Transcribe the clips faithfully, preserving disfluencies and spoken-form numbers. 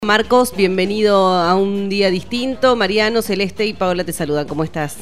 Marcos, bienvenido a un día distinto. Mariano, Celeste y Paola te saludan. ¿Cómo estás?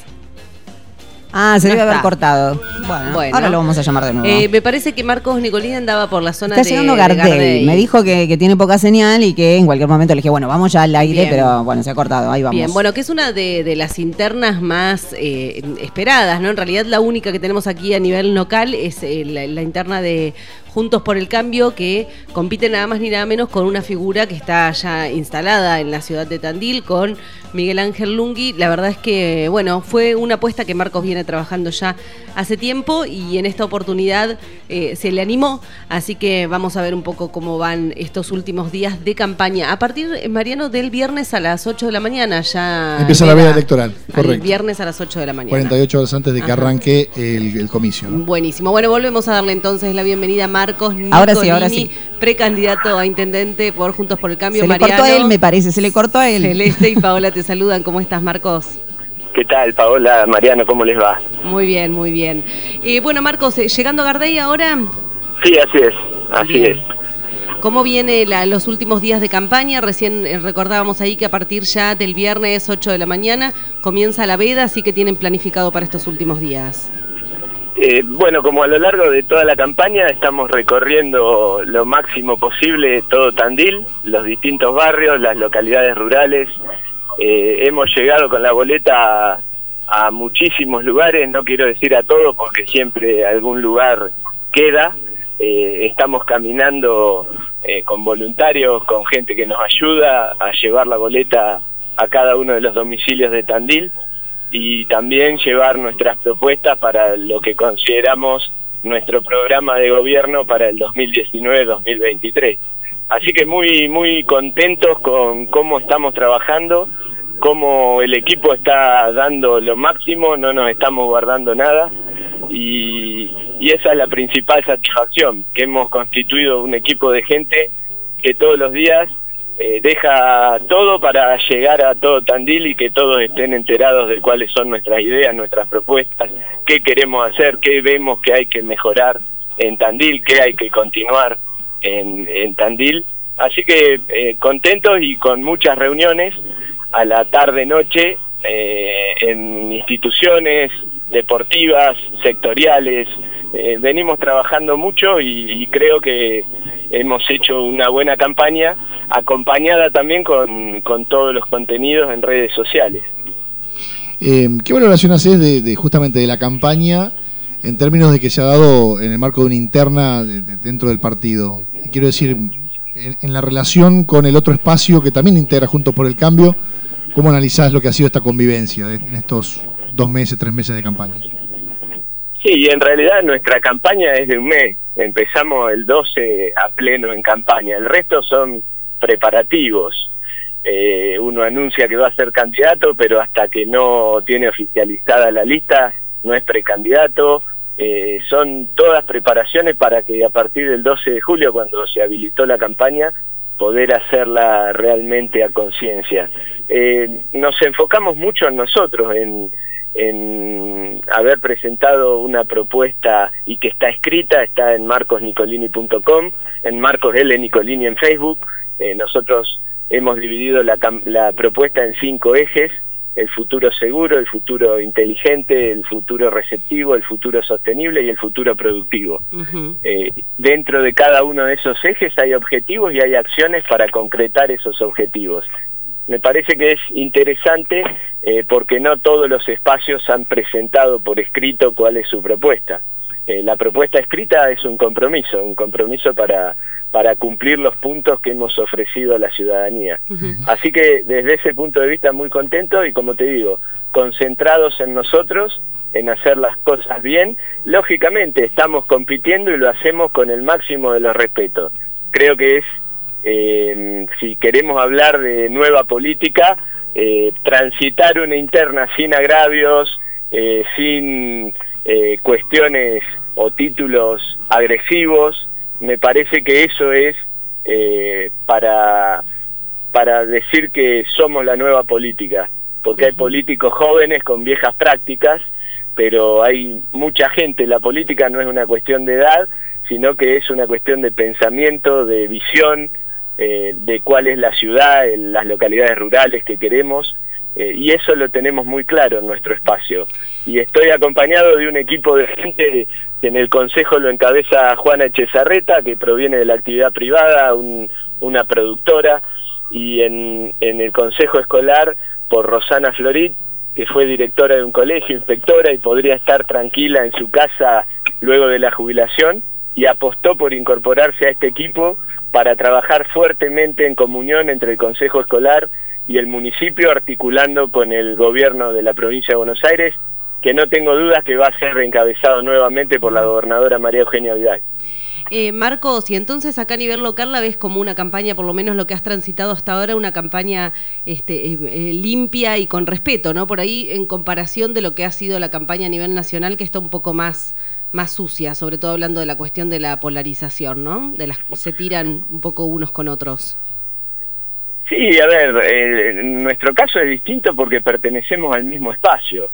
Ah, se no debe está. haber cortado. Bueno, bueno, ahora lo vamos a llamar de nuevo. Eh, me parece que Marcos Nicolini andaba por la zona Está de llegando Gardel. de Gardel. Me dijo que, que tiene poca señal y que en cualquier momento le dije, bueno, vamos ya al aire, Bien. pero bueno, se ha cortado. Ahí vamos. Bien, bueno, que es una de, de las internas más eh, esperadas, ¿no? En realidad la única que tenemos aquí a nivel local es eh, la, la interna de Juntos por el Cambio, que compite nada más ni nada menos con una figura que está ya instalada en la ciudad de Tandil, con Miguel Ángel Lungui. La verdad es que, bueno, fue una apuesta que Marcos viene trabajando ya hace tiempo y en esta oportunidad eh, se le animó, así que vamos a ver un poco cómo van estos últimos días de campaña. A partir, Mariano, del viernes a las ocho de la mañana ya... Empieza la veda electoral, correcto. El viernes a las ocho de la mañana. cuarenta y ocho horas antes de que Ajá. arranque el, el comicio, ¿no? Buenísimo. Bueno, volvemos a darle entonces la bienvenida a Marcos Nicolini, Ahora sí, ahora sí. precandidato a intendente por Juntos por el Cambio. Se le Mariano, cortó a él, me parece, se le cortó a él. Celeste y Paola te saludan. ¿Cómo estás, Marcos? ¿Qué tal, Paola, Mariano? ¿Cómo les va? Muy bien, muy bien. Eh, bueno, Marcos, eh, llegando a Gardel ahora... Sí, así es, así Bien. es. ¿Cómo viene la, los últimos días de campaña? Recién eh, recordábamos ahí que a partir ya del viernes ocho de la mañana comienza la veda, así que tienen planificado para estos últimos días. Eh, bueno, como a lo largo de toda la campaña estamos recorriendo lo máximo posible todo Tandil, los distintos barrios, las localidades rurales. Eh, hemos llegado con la boleta a, a muchísimos lugares, no quiero decir a todos porque siempre algún lugar queda. Eh, estamos caminando eh, con voluntarios, con gente que nos ayuda a llevar la boleta a cada uno de los domicilios de Tandil y también llevar nuestras propuestas para lo que consideramos nuestro programa de gobierno para el dos mil diecinueve dos mil veintitrés. Así que muy muy contentos con cómo estamos trabajando, cómo el equipo está dando lo máximo, no nos estamos guardando nada y, y esa es la principal satisfacción, que hemos constituido un equipo de gente que todos los días eh, deja todo para llegar a todo Tandil y que todos estén enterados de cuáles son nuestras ideas, nuestras propuestas, qué queremos hacer, qué vemos que hay que mejorar en Tandil, qué hay que continuar en, en Tandil. Así que eh, contentos y con muchas reuniones a la tarde-noche eh, en instituciones deportivas, sectoriales. Eh, venimos trabajando mucho y, y creo que hemos hecho una buena campaña, acompañada también con, con todos los contenidos en redes sociales. Eh, ¿Qué valoración haces de, de justamente de la campaña en términos de que se ha dado en el marco de una interna de, de, dentro del partido? Quiero decir, en, en la relación con el otro espacio que también integra Juntos por el Cambio, ¿cómo analizás lo que ha sido esta convivencia de, en estos dos meses, tres meses de campaña? Sí, en realidad nuestra campaña es de un mes. Empezamos el doce a pleno en campaña. El resto son preparativos. Eh, uno anuncia que va a ser candidato, pero hasta que no tiene oficializada la lista, no es precandidato. Eh, son todas preparaciones para que a partir del doce de julio, cuando se habilitó la campaña, poder hacerla realmente a conciencia. Eh, nos enfocamos mucho en nosotros, en... en haber presentado una propuesta y que está escrita, está en marcos nicolini punto com, en Marcos L. Nicolini en Facebook. Eh, nosotros hemos dividido la, la propuesta en cinco ejes: el futuro seguro, el futuro inteligente, el futuro receptivo, el futuro sostenible y el futuro productivo. Uh-huh. Eh, dentro de cada uno de esos ejes hay objetivos y hay acciones para concretar esos objetivos. Me parece que es interesante eh, porque no todos los espacios han presentado por escrito cuál es su propuesta. Eh, la propuesta escrita es un compromiso, un compromiso para, para cumplir los puntos que hemos ofrecido a la ciudadanía. Uh-huh. Así que desde ese punto de vista muy contento y, como te digo, concentrados en nosotros, en hacer las cosas bien. Lógicamente estamos compitiendo y lo hacemos con el máximo de los respetos. Creo que es... Eh, si queremos hablar de nueva política, eh, transitar una interna sin agravios, eh, sin eh, cuestiones o títulos agresivos, me parece que eso es eh, para, para decir que somos la nueva política, porque hay políticos jóvenes con viejas prácticas, pero hay mucha gente. La política no es una cuestión de edad, sino que es una cuestión de pensamiento, de visión, eh, de cuál es la ciudad, las localidades rurales que queremos, eh, y eso lo tenemos muy claro en nuestro espacio. Y estoy acompañado de un equipo de gente que en el consejo lo encabeza Juana Echezarreta, que proviene de la actividad privada, un, una productora, y en, en el consejo escolar por Rosana Florit, que fue directora de un colegio, inspectora, y podría estar tranquila en su casa luego de la jubilación, y apostó por incorporarse a este equipo para trabajar fuertemente en comunión entre el consejo escolar y el municipio, articulando con el gobierno de la provincia de Buenos Aires, que no tengo dudas que va a ser encabezado nuevamente por la gobernadora María Eugenia Vidal. Eh, Marcos, y entonces acá a nivel local la ves como una campaña, por lo menos lo que has transitado hasta ahora, una campaña este, eh, eh, limpia y con respeto, ¿no? Por ahí, en comparación de lo que ha sido la campaña a nivel nacional, que está un poco más, más sucia, sobre todo hablando de la cuestión de la polarización, ¿no? De las se tiran un poco unos con otros. Sí, a ver, eh, en nuestro caso es distinto porque pertenecemos al mismo espacio.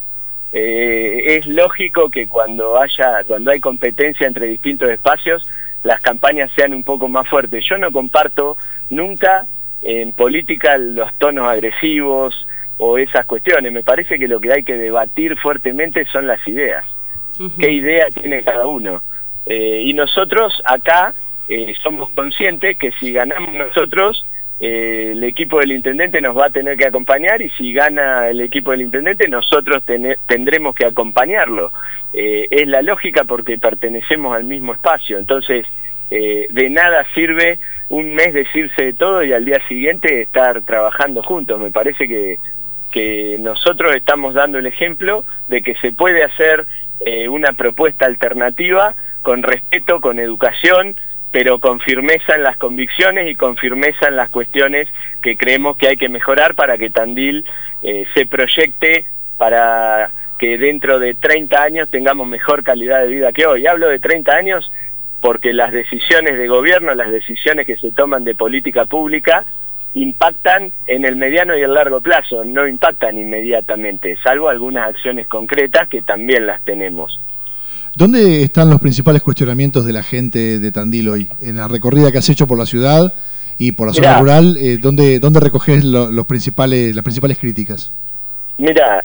Eh, es lógico que cuando haya, cuando hay competencia entre distintos espacios, las campañas sean un poco más fuertes. Yo no comparto nunca en política los tonos agresivos o esas cuestiones. Me parece que lo que hay que debatir fuertemente son las ideas. Uh-huh. ¿Qué idea tiene cada uno? Eh, y nosotros acá eh, somos conscientes que si ganamos nosotros, Eh, el equipo del intendente nos va a tener que acompañar, y si gana el equipo del intendente nosotros ten, tendremos que acompañarlo. Eh, es la lógica porque pertenecemos al mismo espacio. Entonces eh, de nada sirve un mes decirse de todo y al día siguiente estar trabajando juntos. Me parece que, que nosotros estamos dando el ejemplo de que se puede hacer eh, una propuesta alternativa con respeto, con educación, pero con firmeza en las convicciones y con firmeza en las cuestiones que creemos que hay que mejorar para que Tandil eh, se proyecte para que dentro de treinta años tengamos mejor calidad de vida que hoy. Hablo de treinta años porque las decisiones de gobierno, las decisiones que se toman de política pública, impactan en el mediano y el largo plazo, no impactan inmediatamente, salvo algunas acciones concretas que también las tenemos. ¿Dónde están los principales cuestionamientos de la gente de Tandil hoy? En la recorrida que has hecho por la ciudad y por la zona Mirá, rural, eh, ¿dónde, dónde recoges lo, los principales, las principales críticas? Mira,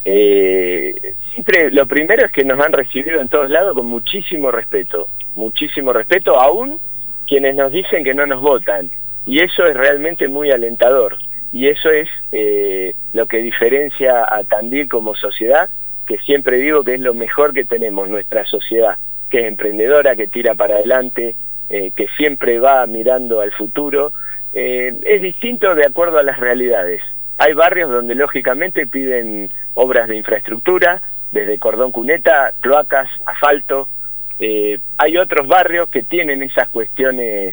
eh, siempre lo primero es que nos han recibido en todos lados con muchísimo respeto, muchísimo respeto, aún quienes nos dicen que no nos votan, y eso es realmente muy alentador, y eso es eh, lo que diferencia a Tandil como sociedad, que siempre digo que es lo mejor que tenemos, nuestra sociedad, que es emprendedora, que tira para adelante, eh, que siempre va mirando al futuro. Eh, es distinto de acuerdo a las realidades. Hay barrios donde lógicamente piden obras de infraestructura, desde cordón cuneta, cloacas, asfalto. Eh, hay otros barrios que tienen esas cuestiones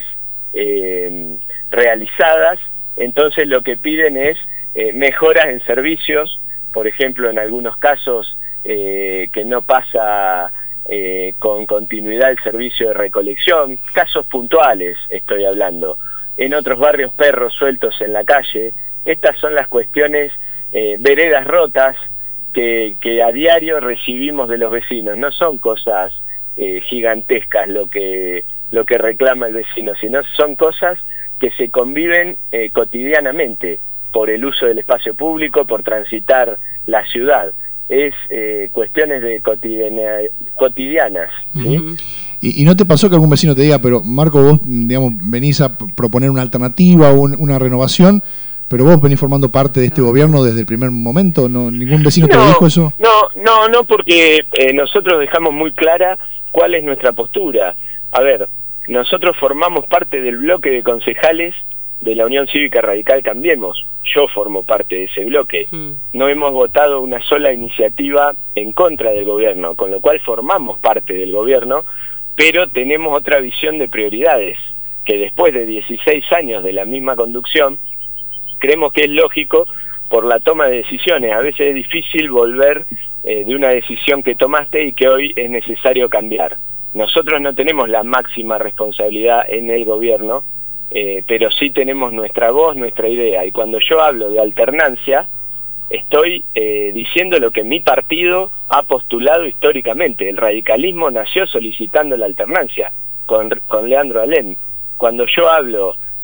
eh, realizadas, entonces lo que piden es eh, mejoras en servicios, por ejemplo, en algunos casos eh, que no pasa eh, con continuidad el servicio de recolección, casos puntuales estoy hablando. En otros barrios, perros sueltos en la calle. Estas son las cuestiones, eh, veredas rotas que, que a diario recibimos de los vecinos. No son cosas eh, gigantescas lo que, lo que reclama el vecino, sino son cosas que se conviven eh, cotidianamente por el uso del espacio público, por transitar la ciudad. Es eh, cuestiones de cotidiana, cotidianas, ¿sí? Uh-huh. ¿Y, ¿Y no te pasó que algún vecino te diga, pero Marco, vos digamos venís a proponer una alternativa o un, una renovación, pero vos venís formando parte de este no. gobierno desde el primer momento? ¿No, ¿Ningún vecino no, te lo dijo eso? No, no, no, porque eh, nosotros dejamos muy clara cuál es nuestra postura. A ver, nosotros formamos parte del bloque de concejales de la Unión Cívica Radical Cambiemos. Yo formo parte de ese bloque. Mm. No hemos votado una sola iniciativa en contra del gobierno, con lo cual formamos parte del gobierno, pero tenemos otra visión de prioridades, que después de dieciséis años de la misma conducción, creemos que es lógico por la toma de decisiones. A veces es difícil volver eh, de una decisión que tomaste y que hoy es necesario cambiar. Nosotros no tenemos la máxima responsabilidad en el gobierno, Eh, pero sí tenemos nuestra voz, nuestra idea, y cuando yo hablo de alternancia estoy eh, diciendo lo que mi partido ha postulado históricamente. El radicalismo nació solicitando la alternancia con, con Leandro Alem. Cuando yo hablo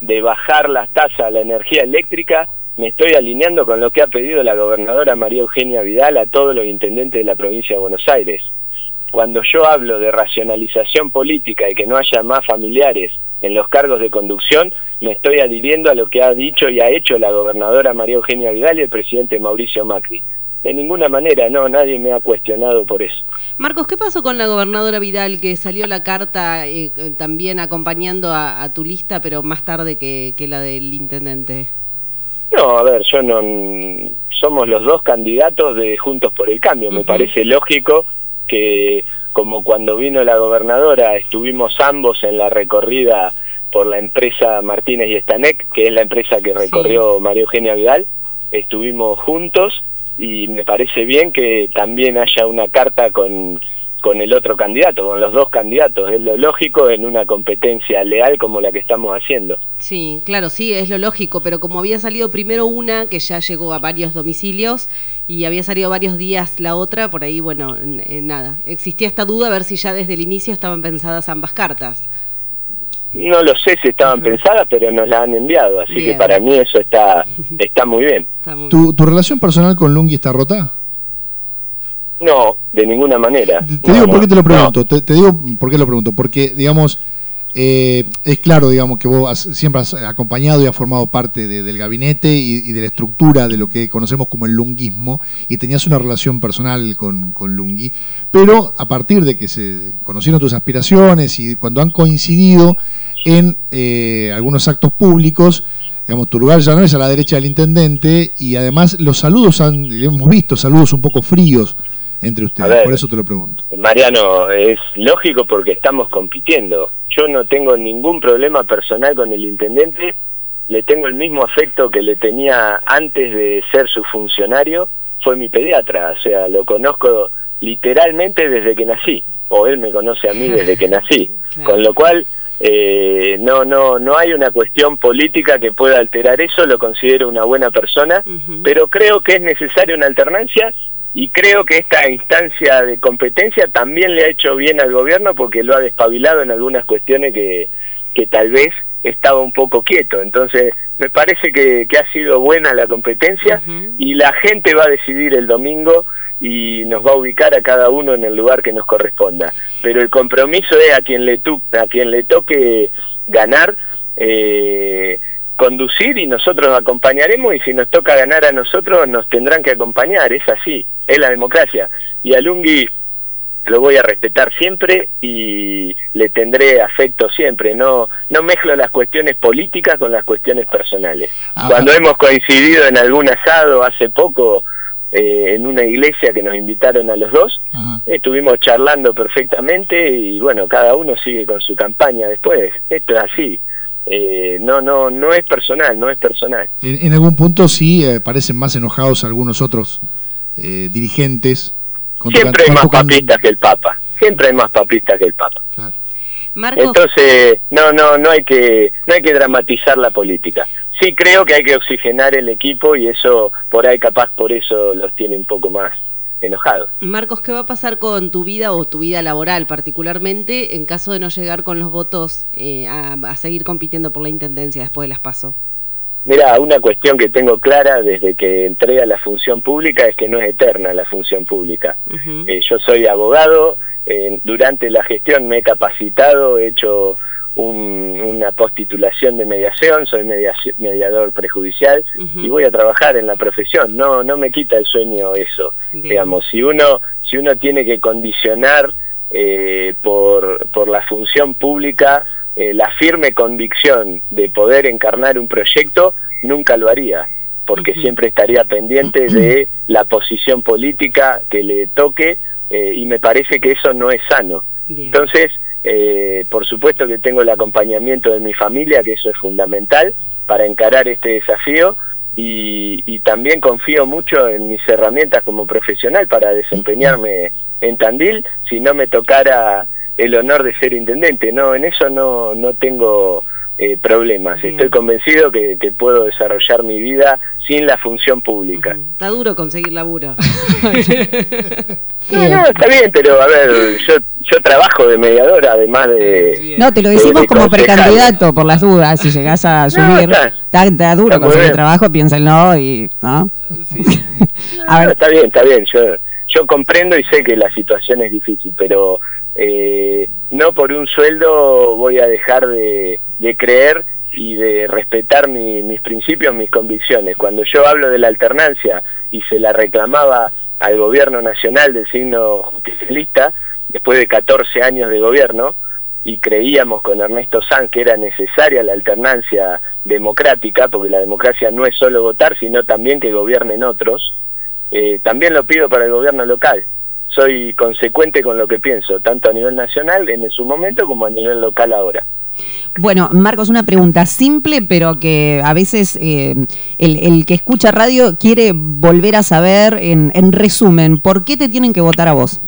de bajar las tasas a la energía eléctrica, me estoy alineando con lo que ha pedido la gobernadora María Eugenia Vidal a todos los intendentes de la provincia de Buenos Aires. Cuando yo hablo de racionalización política y que no haya más familiares en los cargos de conducción, me estoy adhiriendo a lo que ha dicho y ha hecho la gobernadora María Eugenia Vidal y el presidente Mauricio Macri. De ninguna manera, no, nadie me ha cuestionado por eso. Marcos, ¿qué pasó con la gobernadora Vidal, que salió la carta eh, también acompañando a, a tu lista, pero más tarde que, que la del intendente? No, a ver, yo no... Somos los dos candidatos de Juntos por el Cambio. Uh-huh. Me parece lógico que, como cuando vino la gobernadora, estuvimos ambos en la recorrida por la empresa Martínez y Estanek, que es la empresa que recorrió sí. María Eugenia Vidal, estuvimos juntos, y me parece bien que también haya una carta con, con el otro candidato, con los dos candidatos. Es lo lógico en una competencia leal como la que estamos haciendo. Sí, claro, sí, es lo lógico, pero como había salido primero una, que ya llegó a varios domicilios, y había salido varios días la otra, por ahí, bueno, eh, nada. Existía esta duda a ver si ya desde el inicio estaban pensadas ambas cartas. No lo sé si estaban uh-huh. pensadas, pero nos las han enviado, así bien. Que para mí eso está está muy bien. Está muy ¿Tu, bien. ¿Tu relación personal con Lunghi está rota? No, de ninguna manera. Te, te no, digo no, por qué te lo pregunto, no. te, te digo por qué lo pregunto, porque, digamos, eh, es claro, digamos, que vos has, siempre has acompañado y has formado parte de, del gabinete y, y de la estructura de lo que conocemos como el lunguismo, y tenías una relación personal con, con Lunghi, pero a partir de que se conocieron tus aspiraciones y cuando han coincidido en eh, algunos actos públicos, digamos, tu lugar ya no es a la derecha del intendente, y además los saludos han, hemos visto saludos un poco fríos entre ustedes, ver, por eso te lo pregunto. Mariano, es lógico porque estamos compitiendo. Yo no tengo ningún problema personal con el intendente, le tengo el mismo afecto que le tenía antes de ser su funcionario, fue mi pediatra, o sea, lo conozco literalmente desde que nací, o él me conoce a mí desde que nací, claro. Con lo cual eh, no no no hay una cuestión política que pueda alterar eso, lo considero una buena persona, uh-huh. Pero creo que es necesaria una alternancia, y creo que esta instancia de competencia también le ha hecho bien al gobierno porque lo ha despabilado en algunas cuestiones que, que tal vez estaba un poco quieto. Entonces me parece que, que ha sido buena la competencia, uh-huh. Y la gente va a decidir el domingo y nos va a ubicar a cada uno en el lugar que nos corresponda, pero el compromiso es a quien le, tu, a quien le toque ganar, eh, conducir, y nosotros acompañaremos, y si nos toca ganar a nosotros nos tendrán que acompañar, es así, es la democracia, y a Lunghi lo voy a respetar siempre y le tendré afecto siempre, no no mezclo las cuestiones políticas con las cuestiones personales. Ah, Cuando ah, hemos coincidido en algún asado hace poco, eh, en una iglesia que nos invitaron a los dos, uh-huh. Estuvimos charlando perfectamente, y bueno, cada uno sigue con su campaña después, esto es así. Eh, no no no es personal, no es personal. En, en algún punto sí eh, parecen más enojados algunos otros eh, dirigentes. Siempre hay más papistas que el Papa, siempre hay más papistas que el Papa. Claro. Marcos. Entonces no no no hay que no hay que dramatizar la política. Sí creo que hay que oxigenar el equipo, y eso por ahí capaz por eso los tiene un poco más enojados. Marcos, ¿qué va a pasar con tu vida o tu vida laboral particularmente en caso de no llegar con los votos eh, a, a seguir compitiendo por la intendencia después de las PASO? Mirá, una cuestión que tengo clara desde que entré a la función pública es que no es eterna la función pública. Uh-huh. Eh, yo soy abogado, eh, durante la gestión me he capacitado, he hecho un, una postitulación de mediación, soy mediación, mediador prejudicial, uh-huh. Y voy a trabajar en la profesión, no no me quita el sueño eso. Bien. Digamos, si uno si uno tiene que condicionar eh, por por la función pública eh, la firme convicción de poder encarnar un proyecto, nunca lo haría, porque uh-huh. siempre estaría pendiente de la posición política que le toque, eh, y me parece que eso no es sano. Bien. Entonces, Eh, por supuesto que tengo el acompañamiento de mi familia, que eso es fundamental para encarar este desafío, y, y también confío mucho en mis herramientas como profesional para desempeñarme en Tandil si no me tocara el honor de ser intendente. No, en eso no no tengo eh, problemas. Bien. Estoy convencido que, que puedo desarrollar mi vida sin la función pública. Uh-huh. Está duro conseguir laburo. No, no, está bien, pero a ver, yo yo trabajo de mediador, además de... No, te lo decimos de, de como concejal. Precandidato, por las dudas, si llegás a subir. No, está, está, está duro está conseguir trabajo, piénsenlo y... ¿no? Sí. A ver. No, está bien, está bien, yo, yo comprendo y sé que la situación es difícil, pero eh, no por un sueldo voy a dejar de, de creer y de respetar mi, mis principios, mis convicciones. Cuando yo hablo de la alternancia y se la reclamaba al gobierno nacional del signo justicialista, después de catorce años de gobierno, y creíamos con Ernesto Sanz que era necesaria la alternancia democrática, porque la democracia no es solo votar, sino también que gobiernen otros, eh, también lo pido para el gobierno local. Soy consecuente con lo que pienso, tanto a nivel nacional en su momento como a nivel local ahora. Bueno, Marcos, una pregunta simple, pero que a veces eh, el, el que escucha radio quiere volver a saber, en, en resumen, ¿por qué te tienen que votar a vos?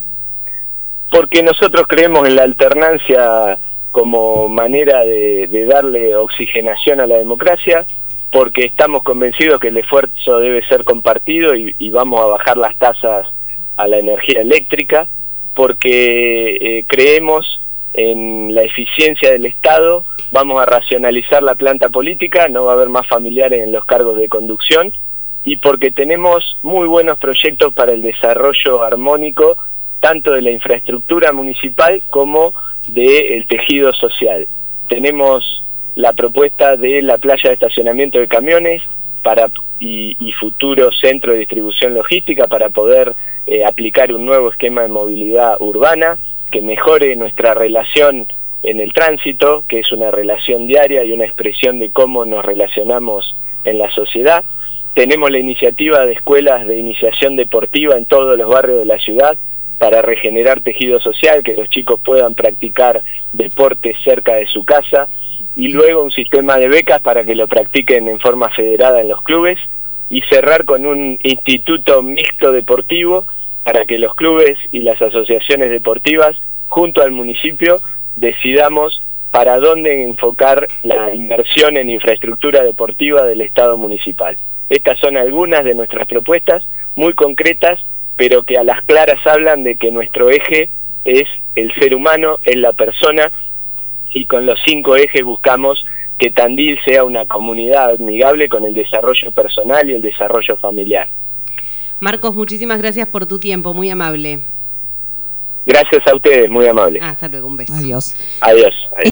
Porque nosotros creemos en la alternancia como manera de, de darle oxigenación a la democracia, porque estamos convencidos que el esfuerzo debe ser compartido y, y vamos a bajar las tasas a la energía eléctrica, porque eh, creemos en la eficiencia del Estado, vamos a racionalizar la planta política, no va a haber más familiares en los cargos de conducción, y porque tenemos muy buenos proyectos para el desarrollo armónico, tanto de la infraestructura municipal como del tejido social. Tenemos la propuesta de la playa de estacionamiento de camiones para y, y futuro centro de distribución logística para poder eh, aplicar un nuevo esquema de movilidad urbana que mejore nuestra relación en el tránsito, que es una relación diaria y una expresión de cómo nos relacionamos en la sociedad. Tenemos la iniciativa de escuelas de iniciación deportiva en todos los barrios de la ciudad para regenerar tejido social, que los chicos puedan practicar deporte cerca de su casa, y luego un sistema de becas para que lo practiquen en forma federada en los clubes, y cerrar con un instituto mixto deportivo para que los clubes y las asociaciones deportivas, junto al municipio, decidamos para dónde enfocar la inversión en infraestructura deportiva del Estado municipal. Estas son algunas de nuestras propuestas, muy concretas, pero que a las claras hablan de que nuestro eje es el ser humano, es la persona, y con los cinco ejes buscamos que Tandil sea una comunidad amigable con el desarrollo personal y el desarrollo familiar. Marcos, muchísimas gracias por tu tiempo, muy amable. Gracias a ustedes, muy amable. Hasta luego, un beso. Adiós. Adiós. Adiós.